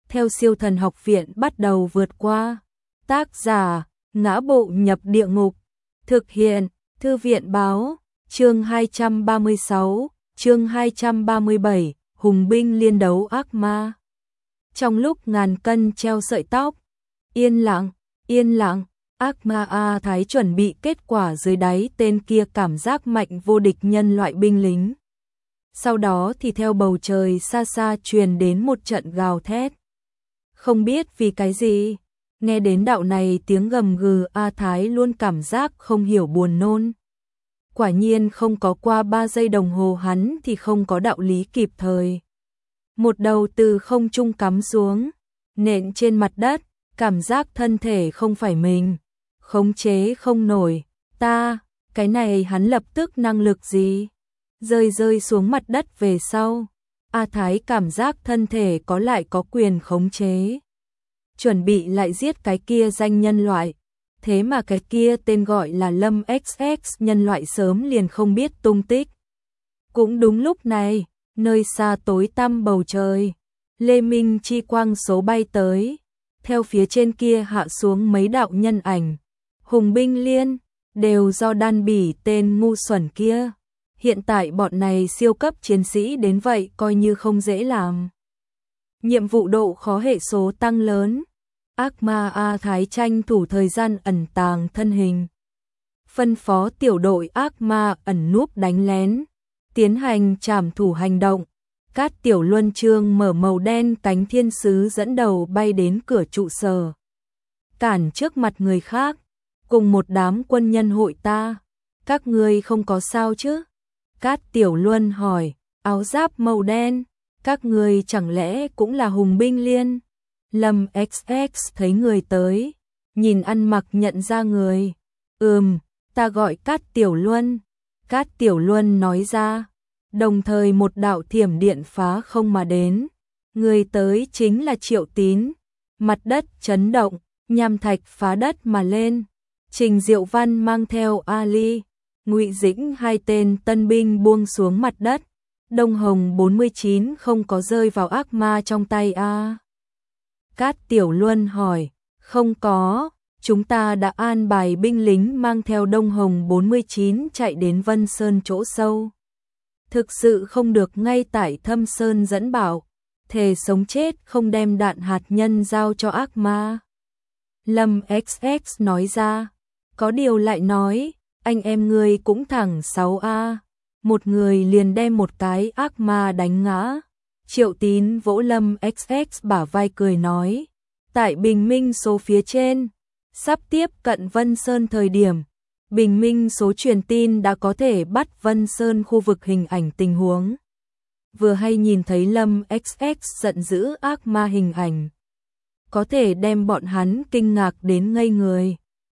theo siêu thần học viện bắt đầu vượt qua. Tác giả, Ngã Bộ Nhập Địa Ngục. Thực hiện, Thư viện Báo. Chương 236, chương 237, Hùng binh liên đấu ác ma. Trong lúc ngàn cân treo sợi tóc, yên lặng, ác ma A Thái chuẩn bị kết quả dưới đáy tên kia cảm giác mạnh vô địch nhân loại binh lính. Sau đó thì theo bầu trời xa xa truyền đến một trận gào thét. Không biết vì cái gì, nghe đến đạo này tiếng gầm gừ A Thái luôn cảm giác không hiểu buồn nôn. Quả nhiên không có qua 3 giây đồng hồ hắn thì không có đạo lý kịp thời. Một đầu từ không trung cắm xuống, nện trên mặt đất, cảm giác thân thể không phải mình, khống chế không nổi. Cái này hắn lập tức năng lực gì? Rơi xuống mặt đất về sau. A Thái cảm giác thân thể có quyền khống chế. Chuẩn bị lại giết cái kia danh nhân loại. Thế mà cái kia tên gọi là Lâm XX nhân loại sớm liền không biết tung tích. Cũng đúng lúc này, nơi xa tối tăm bầu trời, Lê Minh chi quang số bay tới. Theo phía trên kia hạ xuống mấy đạo nhân ảnh. Hùng binh liên, đều do đan bỉ tên ngu xuẩn kia. Hiện tại bọn này siêu cấp chiến sĩ đến vậy coi như không dễ làm. Nhiệm vụ độ khó hệ số tăng lớn. Ác ma A Thái tranh thủ thời gian ẩn tàng thân hình. Phân phó tiểu đội ác ma ẩn núp đánh lén. Tiến hành trảm thủ hành động. Cát Tiểu Luân Chương mở màu đen cánh thiên sứ dẫn đầu bay đến cửa trụ sở. Cản trước mặt người khác. Cùng một đám quân nhân hội ta. Các ngươi không có sao chứ? Cát Tiểu Luân hỏi. Áo giáp màu đen. Các ngươi chẳng lẽ cũng là hùng binh liên? Lâm XX thấy người tới. Nhìn ăn mặc nhận ra người. Ta gọi Cát Tiểu Luân. Cát Tiểu Luân nói ra. Đồng thời một đạo thiểm điện phá không mà đến. Người tới chính là Triệu Tín. Mặt đất chấn động, nham thạch phá đất mà lên. Trình Diệu Văn mang theo Ali, Ngụy Dĩnh hai tên tân binh buông xuống mặt đất. Đông Hồng 49 không có rơi vào ác ma trong tay a? Cát Tiểu Luân hỏi. Không có, chúng ta đã an bài binh lính mang theo Đông Hồng 49 chạy đến Vân Sơn chỗ sâu. Thực sự không được ngay tại Thâm Sơn dẫn bảo, thề sống chết không đem đạn hạt nhân giao cho ác ma. Lâm XX nói ra. Có điều lại nói, anh em ngươi cũng thẳng 6A. Một người liền đem một cái ác ma đánh ngã. Triệu Tín vỗ Lâm XX bả vai cười nói. Tại bình minh số phía trên, sắp tiếp cận Vân Sơn thời điểm, bình minh số truyền tin đã có thể bắt Vân Sơn khu vực hình ảnh tình huống. Vừa hay nhìn thấy Lâm XX giận dữ ác ma hình ảnh. Có thể đem bọn hắn kinh ngạc đến ngây người.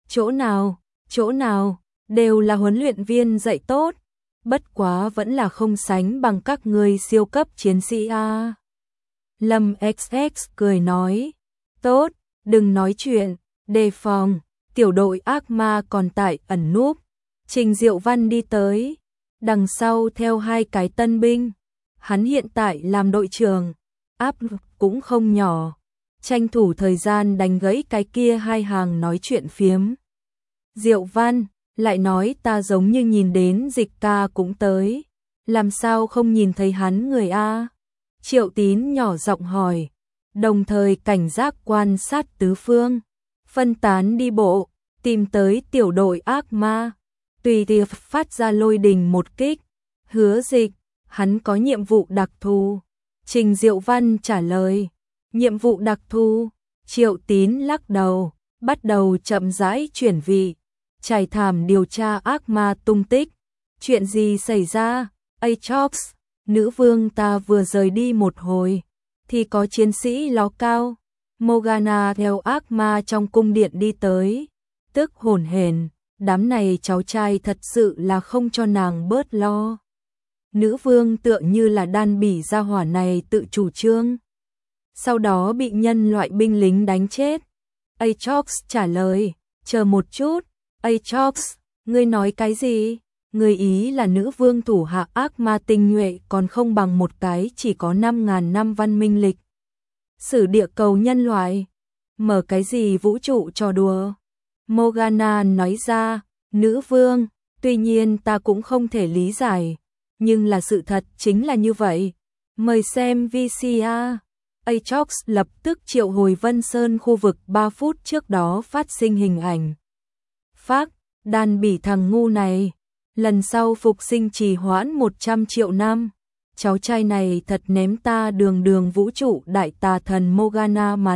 Chỗ nào, đều là huấn luyện viên dạy tốt. Bất quá vẫn là không sánh bằng các người siêu cấp chiến sĩ a. Lâm XX cười nói. Tốt, đừng nói chuyện, đề phòng. Tiểu đội ác ma còn tại ẩn núp. Trình Diệu Văn đi tới. Đằng sau theo hai cái tân binh. Hắn hiện tại làm đội trưởng. Áp lực cũng không nhỏ. Tranh thủ thời gian đánh gãy cái kia hai hàng nói chuyện phiếm. Diệu Văn lại nói ta giống như nhìn đến Dịch ca cũng tới. Làm sao không nhìn thấy hắn người a? Triệu Tín nhỏ giọng hỏi. Đồng thời cảnh giác quan sát tứ phương. Phân tán đi bộ, tìm tới tiểu đội ác ma. Tùy tiệc phát ra lôi đình một kích. Hứa Dịch, hắn có nhiệm vụ đặc thù. Trình Diệu Văn trả lời. Nhiệm vụ đặc thù. Triệu Tín lắc đầu, bắt đầu chậm rãi chuyển vị. Trải thảm điều tra ác ma tung tích. Chuyện gì xảy ra? Atrox, nữ vương ta vừa rời đi một hồi. Thì có chiến sĩ ló cao. Morgana theo ác ma trong cung điện đi tới. Tức hổn hển, đám này cháu trai thật sự là không cho nàng bớt lo. Nữ vương tựa như là đan bỉ gia hỏa này tự chủ trương. Sau đó bị nhân loại binh lính đánh chết. Atrox trả lời, chờ một chút. Atrox, ngươi nói cái gì? Người ý là nữ vương thủ hạ ác ma tinh nhuệ còn không bằng một cái chỉ có 5.000 năm văn minh lịch. Sử địa cầu nhân loại. Mở cái gì vũ trụ trò đùa? Morgana nói ra, nữ vương, tuy nhiên ta cũng không thể lý giải, nhưng là sự thật chính là như vậy. Mời xem VCR. Atrox lập tức triệu hồi Vân Sơn khu vực 3 phút trước đó phát sinh hình ảnh. Phác, đàn bỉ thằng ngu này, lần sau phục sinh trì hoãn 100 triệu năm. Cháu trai này thật ném ta đường đường vũ trụ đại tà thần Morgana mặt.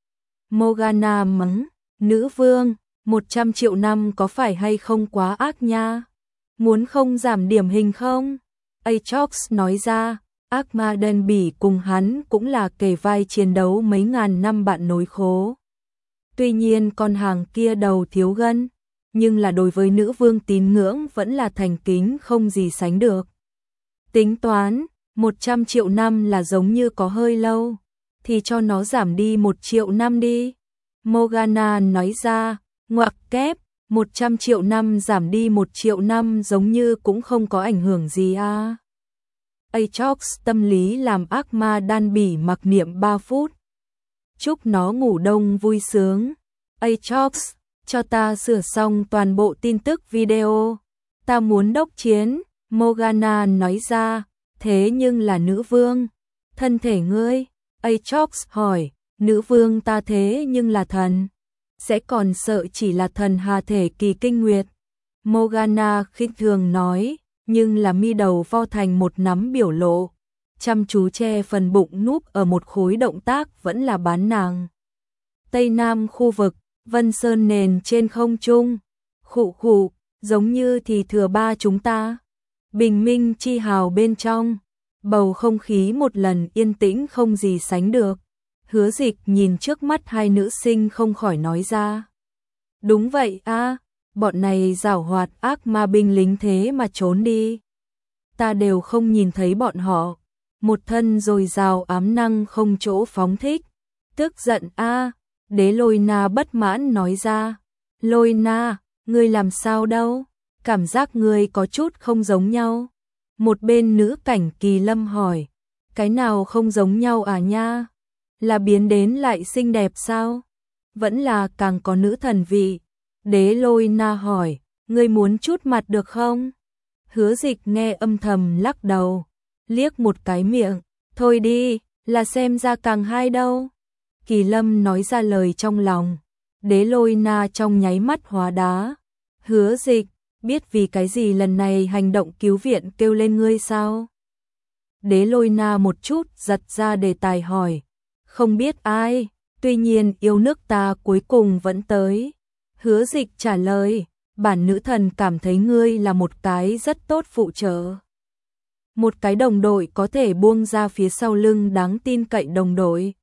Morgana mắng, nữ vương, 100 triệu năm có phải hay không quá ác nha? Muốn không giảm điểm hình không? Atrox nói ra, ác ma đen bỉ cùng hắn cũng là kề vai chiến đấu mấy ngàn năm bạn nối khố. Tuy nhiên con hàng kia đầu thiếu gân, nhưng là đối với nữ vương tín ngưỡng vẫn là thành kính không gì sánh được. Tính toán, 100 triệu năm là giống như có hơi lâu, thì cho nó giảm đi 1 triệu năm đi. Morgana nói ra, ngoặc kép, 100 triệu năm giảm đi 1 triệu năm giống như cũng không có ảnh hưởng gì à. Atrox tâm lý làm ác ma đan bỉ mặc niệm 3 phút. Chúc nó ngủ đông vui sướng. Atrox, cho ta sửa xong toàn bộ tin tức video. Ta muốn đốc chiến. Morgana nói ra, thế nhưng là nữ vương. Thân thể ngươi? Atrox hỏi, nữ vương ta thế nhưng là thần. Sẽ còn sợ chỉ là thần hà thể kỳ kinh nguyệt. Morgana khinh thường nói, nhưng là mi đầu vo thành một nắm biểu lộ. Chăm chú che phần bụng núp ở một khối động tác vẫn là bán nàng. Tây Nam khu vực, Vân Sơn nền trên không trung. Khụ khụ, giống như thì thừa ba chúng ta. Bình minh chi hào bên trong. Bầu không khí một lần yên tĩnh không gì sánh được. Hứa Dịch nhìn trước mắt hai nữ sinh không khỏi nói ra. Đúng vậy a, bọn này giảo hoạt ác ma binh lính thế mà trốn đi. Ta đều không nhìn thấy bọn họ. Một thân dồi dào ám năng không chỗ phóng thích. Tức giận a, Đế Lôi Na bất mãn nói ra. Lôi Na, ngươi làm sao đâu? Cảm giác ngươi có chút không giống nhau. Một bên nữ cảnh Kỳ Lâm hỏi. Cái nào không giống nhau à nha? Là biến đến lại xinh đẹp sao? Vẫn là càng có nữ thần vị. Đế Lôi Na hỏi, ngươi muốn chút mặt được không? Hứa Dịch nghe âm thầm lắc đầu, liếc một cái miệng, thôi đi, là xem ra càng hay đâu. Kỳ Lâm nói ra lời trong lòng, Đế Lôi Na trong nháy mắt hóa đá. Hứa Dịch, biết vì cái gì lần này hành động cứu viện kêu lên ngươi sao? Đế Lôi Na một chút giật ra đề tài hỏi, không biết ai, tuy nhiên yêu nước ta cuối cùng vẫn tới. Hứa Dịch trả lời, bản nữ thần cảm thấy ngươi là một cái rất tốt phụ trợ. Một cái đồng đội có thể buông ra phía sau lưng đáng tin cậy đồng đội.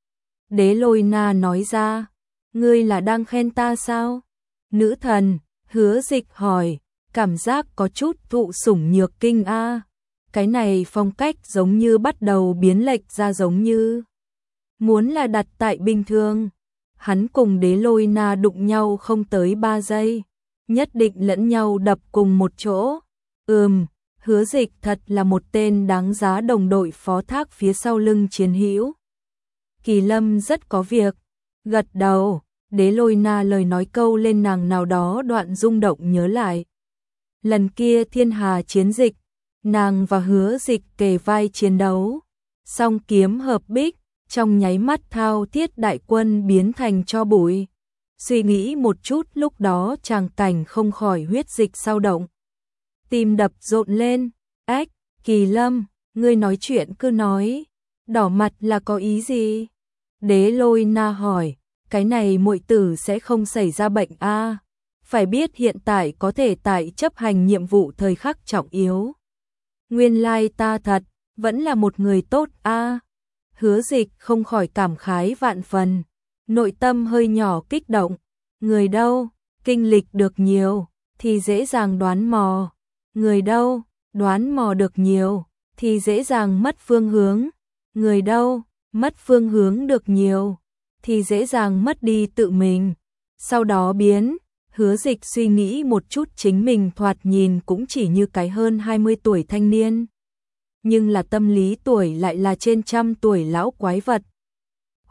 Đế Lôi Na nói ra, ngươi là đang khen ta sao? Nữ thần, Hứa Dịch hỏi, cảm giác có chút thụ sủng nhược kinh a. Cái này phong cách giống như bắt đầu biến lệch ra giống như muốn là đặt tại bình thường. Hắn cùng Đế Lôi Na đụng nhau không tới 3 giây, nhất định lẫn nhau đập cùng một chỗ. Hứa Dịch thật là một tên đáng giá đồng đội phó thác phía sau lưng chiến hữu. Kỳ Lâm rất có việc, gật đầu. Đế Lôi Na lời nói câu lên nàng nào đó đoạn rung động nhớ lại. Lần kia Thiên Hà chiến dịch, nàng và Hứa Dịch kề vai chiến đấu, song kiếm hợp bích, trong nháy mắt thao thiết đại quân biến thành tro bụi. Suy nghĩ một chút lúc đó tràng cảnh không khỏi huyết dịch sao động. Tim đập rộn lên, ách, Kỳ Lâm, ngươi nói chuyện cứ nói, đỏ mặt là có ý gì? Đế Lôi Na hỏi, cái này muội tử sẽ không xảy ra bệnh a? Phải biết hiện tại có thể tại chấp hành nhiệm vụ thời khắc trọng yếu. Nguyên lai ta thật, vẫn là một người tốt a. Hứa Dịch không khỏi cảm khái vạn phần, nội tâm hơi nhỏ kích động. Người đâu, kinh lịch được nhiều, thì dễ dàng đoán mò. Người đâu, đoán mò được nhiều, thì dễ dàng mất phương hướng. Người đâu, mất phương hướng được nhiều, thì dễ dàng mất đi tự mình. Sau đó biến, Hứa Dịch suy nghĩ một chút chính mình thoạt nhìn cũng chỉ như cái hơn 20 tuổi thanh niên. Nhưng là tâm lý tuổi lại là trên trăm tuổi lão quái vật.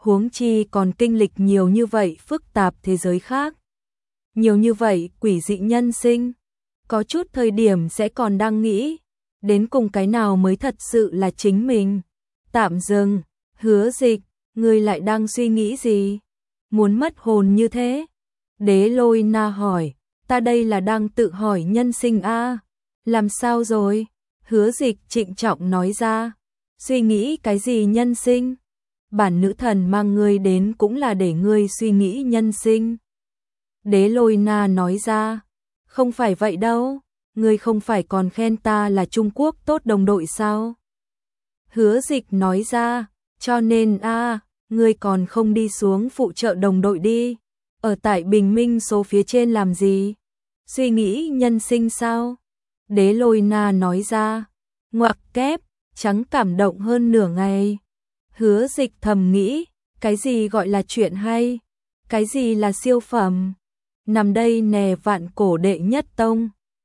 huống chi còn kinh lịch nhiều như vậy phức tạp thế giới khác. Nhiều như vậy quỷ dị nhân sinh, có chút thời điểm sẽ còn đang nghĩ, đến cùng cái nào mới thật sự là chính mình. Tạm dừng, Hứa Dịch, ngươi lại đang suy nghĩ gì? Muốn mất hồn như thế? Đế Lôi Na hỏi, ta đây là đang tự hỏi nhân sinh a. Làm sao rồi? Hứa Dịch trịnh trọng nói ra, suy nghĩ cái gì nhân sinh? Bản nữ thần mang ngươi đến cũng là để ngươi suy nghĩ nhân sinh. Đế Lôi Na nói ra, không phải vậy đâu, ngươi không phải còn khen ta là Trung Quốc tốt đồng đội sao? Hứa Dịch nói ra, cho nên ngươi còn không đi xuống phụ trợ đồng đội đi, ở tại bình minh số phía trên làm gì? Suy nghĩ nhân sinh sao? Đế Lôi Na nói ra, ngoặc kép, trắng cảm động hơn nửa ngày. Hứa Dịch thầm nghĩ, cái gì gọi là chuyện hay? Cái gì là siêu phẩm? Nằm đây nè vạn cổ đệ nhất tông.